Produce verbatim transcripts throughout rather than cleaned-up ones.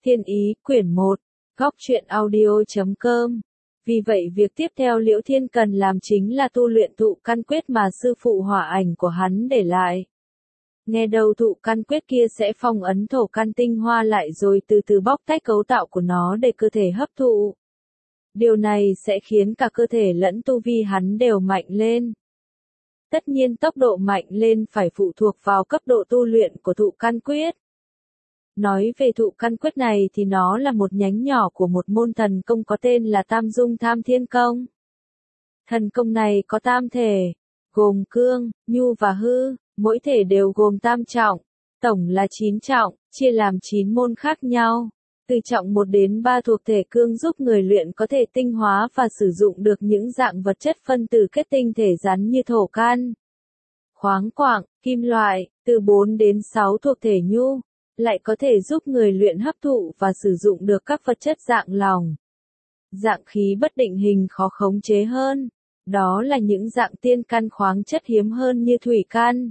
Thiên Ý, quyển một, góc truyện audio chấm com. Vì vậy việc tiếp theo Liễu Thiên cần làm chính là tu luyện thụ căn quyết mà sư phụ Hỏa Ảnh của hắn để lại. Nghe đầu thụ căn quyết kia sẽ phong ấn thổ căn tinh hoa lại rồi từ từ bóc tách cấu tạo của nó để cơ thể hấp thụ. Điều này sẽ khiến cả cơ thể lẫn tu vi hắn đều mạnh lên. Tất nhiên tốc độ mạnh lên phải phụ thuộc vào cấp độ tu luyện của thụ căn quyết. Nói về thụ căn quyết này thì nó là một nhánh nhỏ của một môn thần công có tên là Tam Dung Tham Thiên Công. Thần công này có tam thể, gồm cương, nhu và hư, mỗi thể đều gồm tam trọng, tổng là chín trọng, chia làm chín môn khác nhau. Từ trọng một đến ba thuộc thể cương giúp người luyện có thể tinh hóa và sử dụng được những dạng vật chất phân tử kết tinh thể rắn như thổ can, khoáng quặng, kim loại. Từ bốn đến sáu thuộc thể nhu lại có thể giúp người luyện hấp thụ và sử dụng được các vật chất dạng lỏng, dạng khí bất định hình khó khống chế hơn. Đó là những dạng tiên căn khoáng chất hiếm hơn như thủy can,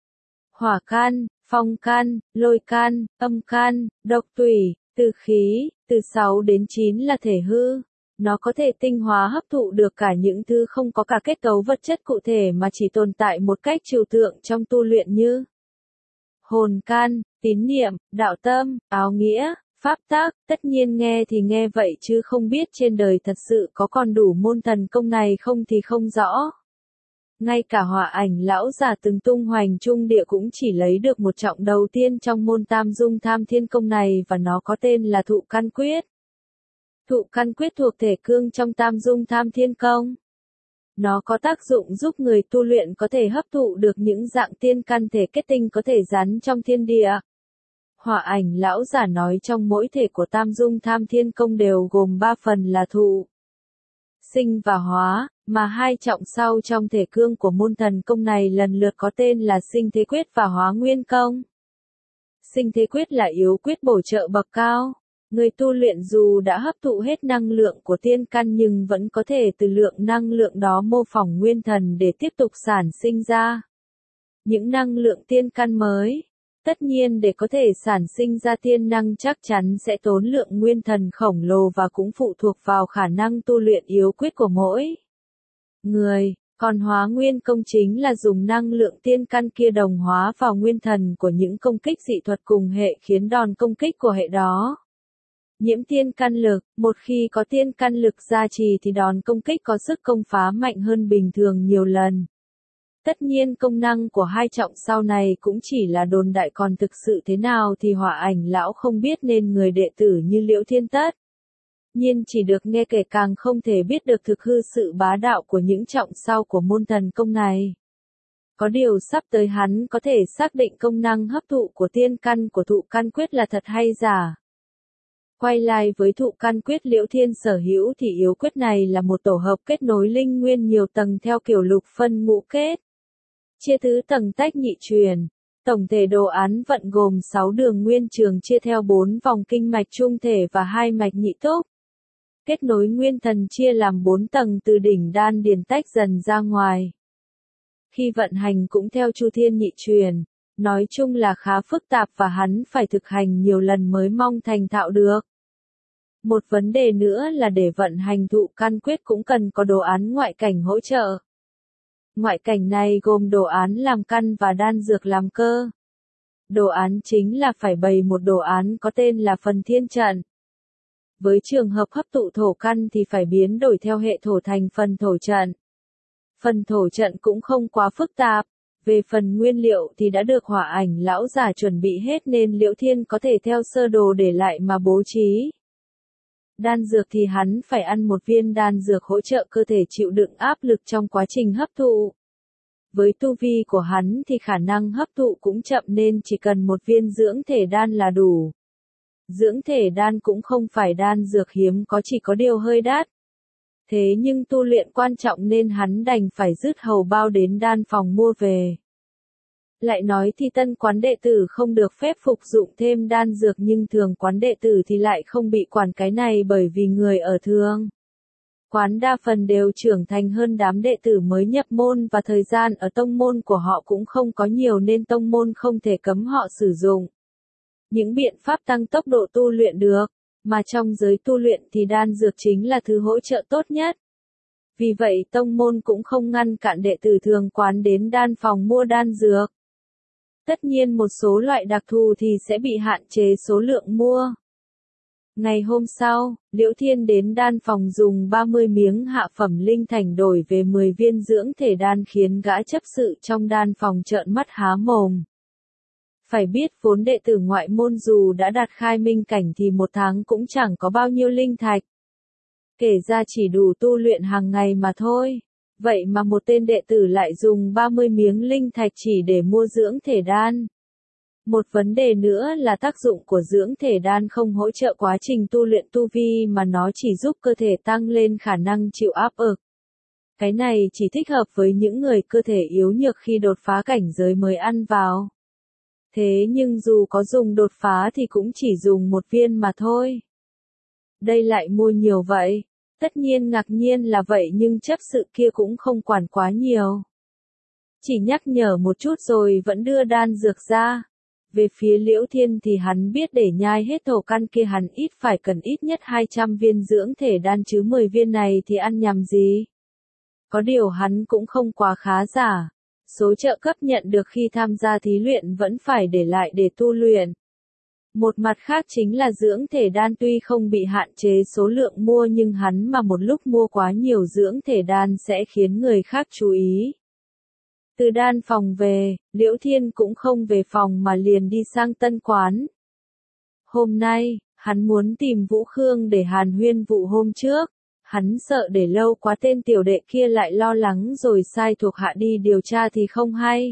hỏa can, phong can, lôi can, âm can, độc tủy. Từ khí, từ sáu đến chín là thể hư. Nó có thể tinh hóa hấp thụ được cả những thứ không có cả kết cấu vật chất cụ thể mà chỉ tồn tại một cách trừu tượng trong tu luyện như hồn can, tín niệm, đạo tâm, áo nghĩa, pháp tác. Tất nhiên nghe thì nghe vậy chứ không biết trên đời thật sự có còn đủ môn thần công này không thì không rõ. Ngay cả Hỏa Ảnh lão già từng tung hoành trung địa cũng chỉ lấy được một trọng đầu tiên trong môn Tam Dung Tham Thiên Công này và nó có tên là thụ căn quyết. Thụ căn quyết thuộc thể cương trong Tam Dung Tham Thiên Công. Nó có tác dụng giúp người tu luyện có thể hấp thụ được những dạng tiên căn thể kết tinh có thể rắn trong thiên địa. Hỏa Ảnh lão giả nói trong mỗi thể của Tam Dung Tham Thiên Công đều gồm ba phần là thụ, sinh và hóa, mà hai trọng sau trong thể cương của môn thần công này lần lượt có tên là sinh thế quyết và hóa nguyên công. Sinh thế quyết là yếu quyết bổ trợ bậc cao. Người tu luyện dù đã hấp thụ hết năng lượng của tiên căn nhưng vẫn có thể từ lượng năng lượng đó mô phỏng nguyên thần để tiếp tục sản sinh ra những năng lượng tiên căn mới. Tất nhiên để có thể sản sinh ra tiên năng chắc chắn sẽ tốn lượng nguyên thần khổng lồ và cũng phụ thuộc vào khả năng tu luyện yếu quyết của mỗi người. Còn hóa nguyên công chính là dùng năng lượng tiên căn kia đồng hóa vào nguyên thần của những công kích dị thuật cùng hệ khiến đòn công kích của hệ đó nhiễm tiên căn lực. Một khi có tiên căn lực gia trì thì đòn công kích có sức công phá mạnh hơn bình thường nhiều lần. Tất nhiên công năng của hai trọng sau này cũng chỉ là đồn đại, còn thực sự thế nào thì Hỏa Ảnh lão không biết nên người đệ tử như Liễu Thiên tất nhiên chỉ được nghe kể, càng không thể biết được thực hư sự bá đạo của những trọng sau của môn thần công này. Có điều sắp tới hắn có thể xác định công năng hấp thụ của tiên căn của thụ căn quyết là thật hay giả. Quay lại với thụ căn quyết Liễu Thiên sở hữu thì yếu quyết này là một tổ hợp kết nối linh nguyên nhiều tầng theo kiểu lục phân ngũ kết, chia tứ tầng tách nhị truyền. Tổng thể đồ án vận gồm sáu đường nguyên trường chia theo bốn vòng kinh mạch trung thể và hai mạch nhị túc. Kết nối nguyên thần chia làm bốn tầng từ đỉnh đan điền tách dần ra ngoài. Khi vận hành cũng theo chu thiên nhị truyền, nói chung là khá phức tạp và hắn phải thực hành nhiều lần mới mong thành thạo được. Một vấn đề nữa là để vận hành thụ căn quyết cũng cần có đồ án ngoại cảnh hỗ trợ. Ngoại cảnh này gồm đồ án làm căn và đan dược làm cơ. Đồ án chính là phải bày một đồ án có tên là phần thiên trận. Với trường hợp hấp thụ thổ căn thì phải biến đổi theo hệ thổ thành phần thổ trận. Phần thổ trận cũng không quá phức tạp. Về phần nguyên liệu thì đã được Hỏa Ảnh lão giả chuẩn bị hết nên Liễu Thiên có thể theo sơ đồ để lại mà bố trí. Đan dược thì hắn phải ăn một viên đan dược hỗ trợ cơ thể chịu đựng áp lực trong quá trình hấp thụ. Với tu vi của hắn thì khả năng hấp thụ cũng chậm nên chỉ cần một viên dưỡng thể đan là đủ. Dưỡng thể đan cũng không phải đan dược hiếm có, chỉ có điều hơi đắt. Thế nhưng tu luyện quan trọng nên hắn đành phải dứt hầu bao đến đan phòng mua về. Lại nói thì tân quán đệ tử không được phép phục dụng thêm đan dược nhưng thường quán đệ tử thì lại không bị quản cái này bởi vì người ở thường quán đa phần đều trưởng thành hơn đám đệ tử mới nhập môn và thời gian ở tông môn của họ cũng không có nhiều nên tông môn không thể cấm họ sử dụng. những biện pháp tăng tốc độ tu luyện được, mà trong giới tu luyện thì đan dược chính là thứ hỗ trợ tốt nhất. Vì vậy tông môn cũng không ngăn cản đệ tử thường quán đến đan phòng mua đan dược. Tất nhiên một số loại đặc thù thì sẽ bị hạn chế số lượng mua. Ngày hôm sau, Liễu Thiên đến đan phòng dùng ba mươi miếng hạ phẩm linh thành đổi về mười viên dưỡng thể đan khiến gã chấp sự trong đan phòng trợn mắt há mồm. Phải biết vốn đệ tử ngoại môn dù đã đạt khai minh cảnh thì một tháng cũng chẳng có bao nhiêu linh thạch. Kể ra chỉ đủ tu luyện hàng ngày mà thôi. Vậy mà một tên đệ tử lại dùng ba mươi miếng linh thạch chỉ để mua dưỡng thể đan. Một vấn đề nữa là tác dụng của dưỡng thể đan không hỗ trợ quá trình tu luyện tu vi mà nó chỉ giúp cơ thể tăng lên khả năng chịu áp lực. Cái này chỉ thích hợp với những người cơ thể yếu nhược khi đột phá cảnh giới mới ăn vào. Thế nhưng dù có dùng đột phá thì cũng chỉ dùng một viên mà thôi. Đây lại mua nhiều vậy. Tất nhiên ngạc nhiên là vậy nhưng chấp sự kia cũng không quản quá nhiều. Chỉ nhắc nhở một chút rồi vẫn đưa đan dược ra. Về phía Liễu Thiên thì hắn biết để nhai hết thổ căn kia hắn ít phải cần ít nhất hai trăm viên dưỡng thể đan chứ mười viên này thì ăn nhầm gì. Có điều hắn cũng không quá khá giả. Số trợ cấp nhận được khi tham gia thí luyện vẫn phải để lại để tu luyện. Một mặt khác chính là dưỡng thể đan tuy không bị hạn chế số lượng mua nhưng hắn mà một lúc mua quá nhiều dưỡng thể đan sẽ khiến người khác chú ý. Từ đan phòng về, Liễu Thiên cũng không về phòng mà liền đi sang tân quán. Hôm nay, hắn muốn tìm Vũ Khương để hàn huyên vụ hôm trước. Hắn sợ để lâu quá tên tiểu đệ kia lại lo lắng rồi sai thuộc hạ đi điều tra thì không hay.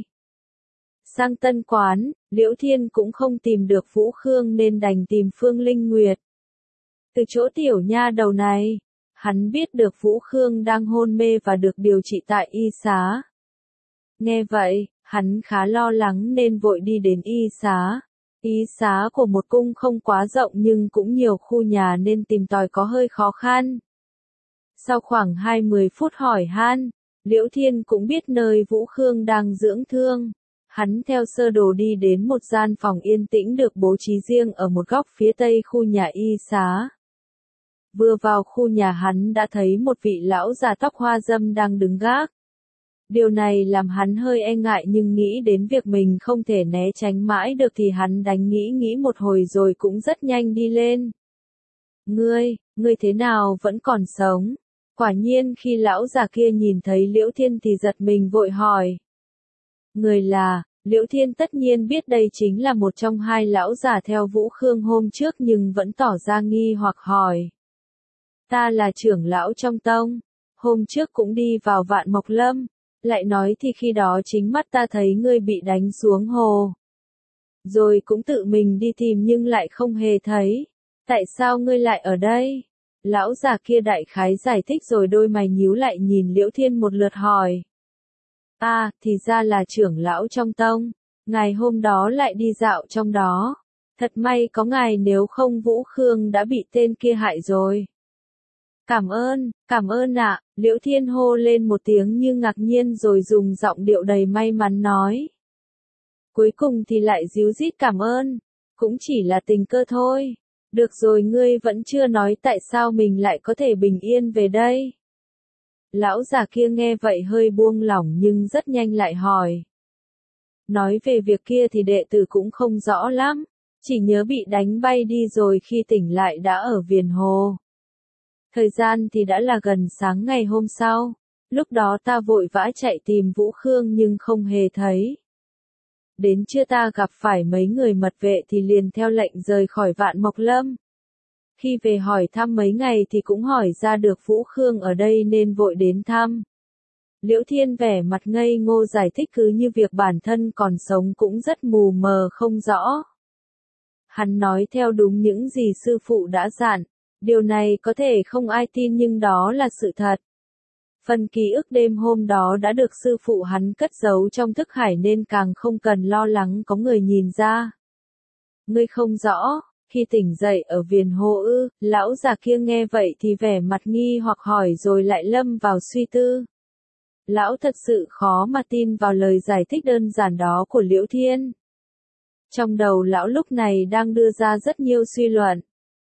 Sang tân quán, Liễu Thiên cũng không tìm được Vũ Khương nên đành tìm Phương Linh Nguyệt. Từ chỗ tiểu nha đầu này, hắn biết được Vũ Khương đang hôn mê và được điều trị tại y xá. Nghe vậy, hắn khá lo lắng nên vội đi đến y xá. Y xá của một cung không quá rộng nhưng cũng nhiều khu nhà nên tìm tòi có hơi khó khăn. Sau khoảng hai mươi phút hỏi han, Liễu Thiên cũng biết nơi Vũ Khương đang dưỡng thương. Hắn theo sơ đồ đi đến một gian phòng yên tĩnh được bố trí riêng ở một góc phía tây khu nhà y xá. Vừa vào khu nhà hắn đã thấy một vị lão già tóc hoa râm đang đứng gác. Điều này làm hắn hơi e ngại nhưng nghĩ đến việc mình không thể né tránh mãi được thì hắn đánh nghĩ nghĩ một hồi rồi cũng rất nhanh đi lên. Ngươi, ngươi thế nào vẫn còn sống? Quả nhiên khi lão già kia nhìn thấy Liễu Thiên thì giật mình vội hỏi. Người là, Liễu Thiên tất nhiên biết đây chính là một trong hai lão già theo Vũ Khương hôm trước nhưng vẫn tỏ ra nghi hoặc hỏi. Ta là trưởng lão trong tông, hôm trước cũng đi vào Vạn Mộc Lâm, lại nói thì khi đó chính mắt ta thấy ngươi bị đánh xuống hồ. Rồi cũng tự mình đi tìm nhưng lại không hề thấy. Tại sao ngươi lại ở đây? Lão già kia đại khái giải thích rồi đôi mày nhíu lại nhìn Liễu Thiên một lượt hỏi. À, thì ra là trưởng lão trong tông, ngài hôm đó lại đi dạo trong đó. Thật may có ngài nếu không Vũ Khương đã bị tên kia hại rồi. Cảm ơn, cảm ơn ạ, Liễu Thiên hô lên một tiếng như ngạc nhiên rồi dùng giọng điệu đầy may mắn nói. Cuối cùng thì lại díu dít cảm ơn, cũng chỉ là tình cơ thôi. Được rồi ngươi vẫn chưa nói tại sao mình lại có thể bình yên về đây. Lão già kia nghe vậy hơi buông lỏng nhưng rất nhanh lại hỏi. Nói về việc kia thì đệ tử cũng không rõ lắm, chỉ nhớ bị đánh bay đi rồi khi tỉnh lại đã ở Viền Hồ. Thời gian thì đã là gần sáng ngày hôm sau, lúc đó ta vội vã chạy tìm Vũ Khương nhưng không hề thấy. Đến trưa ta gặp phải mấy người mật vệ thì liền theo lệnh rời khỏi Vạn Mộc Lâm. Khi về hỏi thăm mấy ngày thì cũng hỏi ra được Vũ Khương ở đây nên vội đến thăm. Liễu Thiên vẻ mặt ngây ngô giải thích cứ như việc bản thân còn sống cũng rất mù mờ không rõ. Hắn nói theo đúng những gì sư phụ đã dặn, điều này có thể không ai tin nhưng đó là sự thật. Phần ký ức đêm hôm đó đã được sư phụ hắn cất giấu trong thức hải nên càng không cần lo lắng có người nhìn ra. Ngươi không rõ, khi tỉnh dậy ở Viền Hồ ư, lão già kia nghe vậy thì vẻ mặt nghi hoặc hỏi rồi lại lâm vào suy tư. Lão thật sự khó mà tin vào lời giải thích đơn giản đó của Liễu Thiên. Trong đầu lão lúc này đang đưa ra rất nhiều suy luận.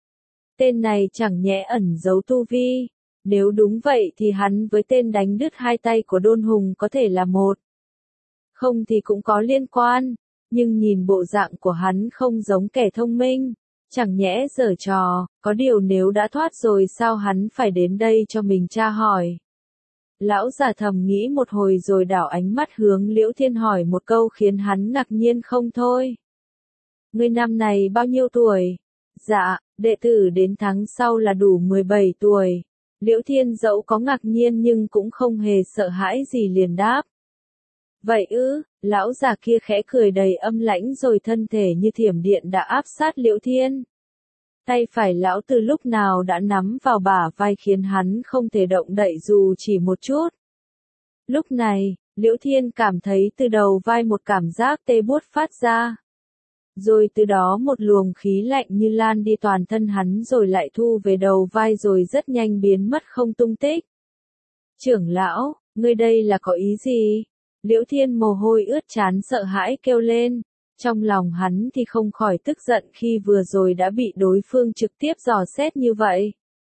Tên này chẳng nhẽ ẩn giấu tu vi, nếu đúng vậy thì hắn với tên đánh đứt hai tay của Đôn Hùng có thể là một. Không thì cũng có liên quan, nhưng nhìn bộ dạng của hắn không giống kẻ thông minh, chẳng nhẽ giở trò, có điều nếu đã thoát rồi sao hắn phải đến đây cho mình tra hỏi. Lão già thầm nghĩ một hồi rồi đảo ánh mắt hướng Liễu Thiên hỏi một câu khiến hắn ngạc nhiên không thôi. Ngươi năm này bao nhiêu tuổi? Dạ, đệ tử đến tháng sau là đủ mười bảy tuổi. Liễu Thiên dẫu có ngạc nhiên nhưng cũng không hề sợ hãi gì liền đáp. Vậy ư, lão già kia khẽ cười đầy âm lãnh rồi thân thể như thiểm điện đã áp sát Liễu Thiên. Tay phải lão từ lúc nào đã nắm vào bả vai khiến hắn không thể động đậy dù chỉ một chút. Lúc này, Liễu Thiên cảm thấy từ đầu vai một cảm giác tê buốt phát ra. Rồi từ đó một luồng khí lạnh như lan đi toàn thân hắn rồi lại thu về đầu vai rồi rất nhanh biến mất không tung tích. Trưởng lão, ngươi đây là có ý gì? Liễu Thiên mồ hôi ướt trán sợ hãi kêu lên. Trong lòng hắn thì không khỏi tức giận khi vừa rồi đã bị đối phương trực tiếp dò xét như vậy.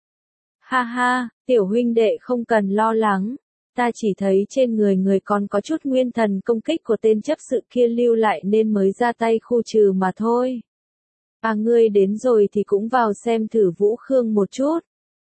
Ha ha, tiểu huynh đệ không cần lo lắng. Ta chỉ thấy trên người người còn có chút nguyên thần công kích của tên chấp sự kia lưu lại nên mới ra tay khu trừ mà thôi. À ngươi đến rồi thì cũng vào xem thử Vũ Khương một chút.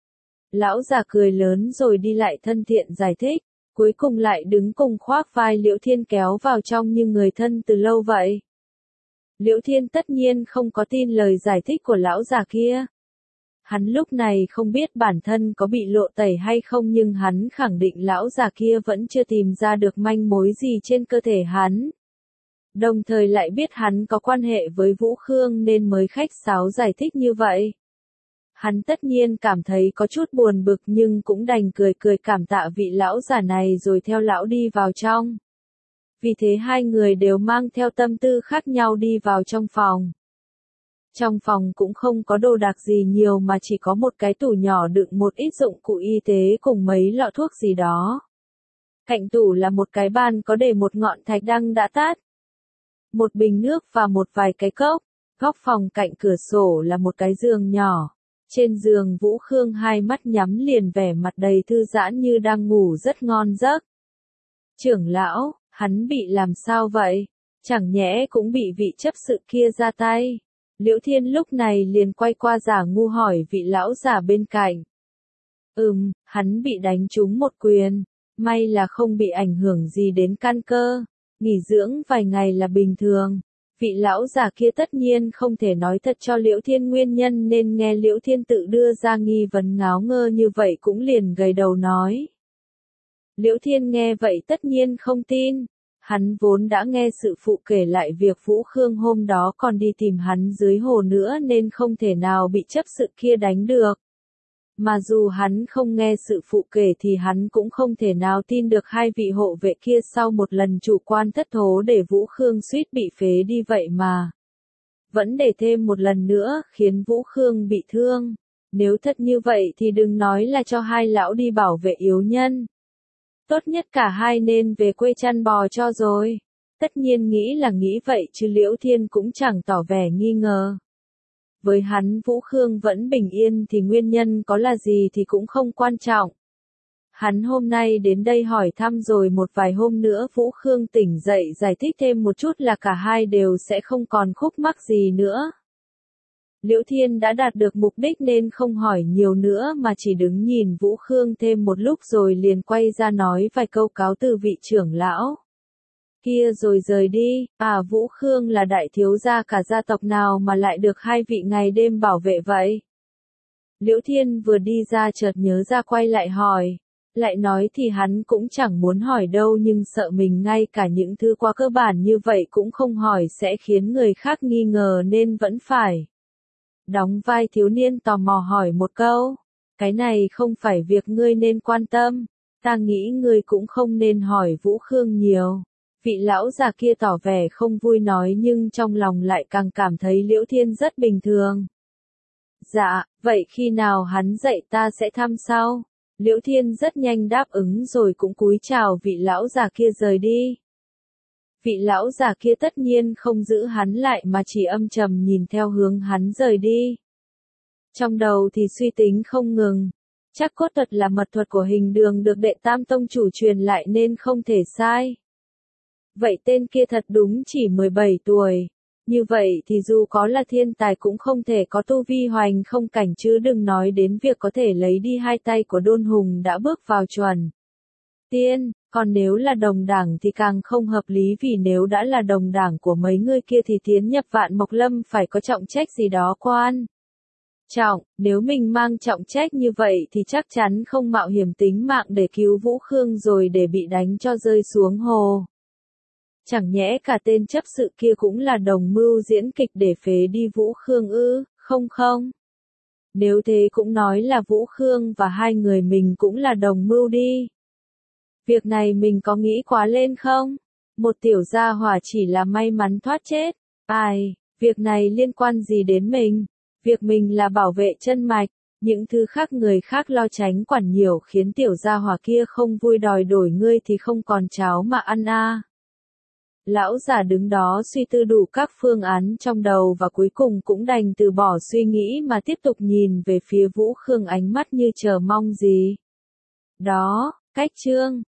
Lão già cười lớn rồi đi lại thân thiện giải thích, cuối cùng lại đứng cùng khoác vai Liễu Thiên kéo vào trong như người thân từ lâu vậy. Liễu Thiên tất nhiên không có tin lời giải thích của lão già kia. Hắn lúc này không biết bản thân có bị lộ tẩy hay không nhưng hắn khẳng định lão già kia vẫn chưa tìm ra được manh mối gì trên cơ thể hắn. Đồng thời lại biết hắn có quan hệ với Vũ Khương nên mới khách sáo giải thích như vậy. Hắn tất nhiên cảm thấy có chút buồn bực nhưng cũng đành cười cười cảm tạ vị lão già này rồi theo lão đi vào trong. Vì thế hai người đều mang theo tâm tư khác nhau đi vào trong phòng. Trong phòng cũng không có đồ đạc gì nhiều mà chỉ có một cái tủ nhỏ đựng một ít dụng cụ y tế cùng mấy lọ thuốc gì đó. Cạnh tủ là một cái bàn có để một ngọn thạch đăng đã tắt. Một bình nước và một vài cái cốc. Góc phòng cạnh cửa sổ là một cái giường nhỏ. Trên giường Vũ Khương hai mắt nhắm liền vẻ mặt đầy thư giãn như đang ngủ rất ngon giấc. Trưởng lão, hắn bị làm sao vậy? Chẳng nhẽ cũng bị vị chấp sự kia ra tay. Liễu Thiên lúc này liền quay qua giả ngu hỏi vị lão già bên cạnh. Ừm, hắn bị đánh trúng một quyền, may là không bị ảnh hưởng gì đến căn cơ, nghỉ dưỡng vài ngày là bình thường. Vị lão già kia tất nhiên không thể nói thật cho Liễu Thiên nguyên nhân nên nghe Liễu Thiên tự đưa ra nghi vấn ngáo ngơ như vậy cũng liền gầy đầu nói. Liễu Thiên nghe vậy tất nhiên không tin. Hắn vốn đã nghe sự phụ kể lại việc Vũ Khương hôm đó còn đi tìm hắn dưới hồ nữa nên không thể nào bị chấp sự kia đánh được. Mà dù hắn không nghe sự phụ kể thì hắn cũng không thể nào tin được hai vị hộ vệ kia sau một lần chủ quan thất thố để Vũ Khương suýt bị phế đi vậy mà. Vẫn để thêm một lần nữa khiến Vũ Khương bị thương. Nếu thật như vậy thì đừng nói là cho hai lão đi bảo vệ yếu nhân. Tốt nhất cả hai nên về quê chăn bò cho rồi. Tất nhiên nghĩ là nghĩ vậy chứ Liễu Thiên cũng chẳng tỏ vẻ nghi ngờ. Với hắn Vũ Khương vẫn bình yên thì nguyên nhân có là gì thì cũng không quan trọng. Hắn hôm nay đến đây hỏi thăm rồi một vài hôm nữa Vũ Khương tỉnh dậy giải thích thêm một chút là cả hai đều sẽ không còn khúc mắc gì nữa. Liễu Thiên đã đạt được mục đích nên không hỏi nhiều nữa mà chỉ đứng nhìn Vũ Khương thêm một lúc rồi liền quay ra nói vài câu cáo từ vị trưởng lão kia rồi rời đi. À, Vũ Khương là đại thiếu gia cả gia tộc nào mà lại được hai vị ngày đêm bảo vệ vậy? Liễu Thiên vừa đi ra chợt nhớ ra quay lại hỏi. Lại nói thì hắn cũng chẳng muốn hỏi đâu nhưng sợ mình ngay cả những thứ quá cơ bản như vậy cũng không hỏi sẽ khiến người khác nghi ngờ nên vẫn phải đóng vai thiếu niên tò mò hỏi một câu. Cái này không phải việc ngươi nên quan tâm. Ta nghĩ ngươi cũng không nên hỏi Vũ Khương nhiều. Vị lão già kia tỏ vẻ không vui nói nhưng trong lòng lại càng cảm thấy Liễu Thiên rất bình thường. Dạ, vậy khi nào hắn dậy ta sẽ thăm sau. Liễu Thiên rất nhanh đáp ứng rồi cũng cúi chào vị lão già kia rời đi. Vị lão già kia tất nhiên không giữ hắn lại mà chỉ âm trầm nhìn theo hướng hắn rời đi. Trong đầu thì suy tính không ngừng. Chắc cốt thuật là mật thuật của Hình Đường được đệ tam tông chủ truyền lại nên không thể sai. Vậy tên kia thật đúng chỉ mười bảy tuổi. Như vậy thì dù có là thiên tài cũng không thể có tu vi hoành không cảnh chứ đừng nói đến việc có thể lấy đi hai tay của Đôn Hùng đã bước vào chuẩn tiên, còn nếu là đồng đảng thì càng không hợp lý vì nếu đã là đồng đảng của mấy người kia thì tiến nhập Vạn Mộc Lâm phải có trọng trách gì đó quan trọng, nếu mình mang trọng trách như vậy thì chắc chắn không mạo hiểm tính mạng để cứu Vũ Khương rồi để bị đánh cho rơi xuống hồ. Chẳng nhẽ cả tên chấp sự kia cũng là đồng mưu diễn kịch để phế đi Vũ Khương ư, không không? Nếu thế cũng nói là Vũ Khương và hai người mình cũng là đồng mưu đi. Việc này mình có nghĩ quá lên không? Một tiểu gia hỏa chỉ là may mắn thoát chết. Ai, việc này liên quan gì đến mình? Việc mình là bảo vệ chân mạch, những thứ khác người khác lo tránh quản nhiều khiến tiểu gia hỏa kia không vui đòi đổi ngươi thì không còn cháo mà ăn a. À. Lão già đứng đó suy tư đủ các phương án trong đầu và cuối cùng cũng đành từ bỏ suy nghĩ mà tiếp tục nhìn về phía Vũ Khương ánh mắt như chờ mong gì. Đó, cách chương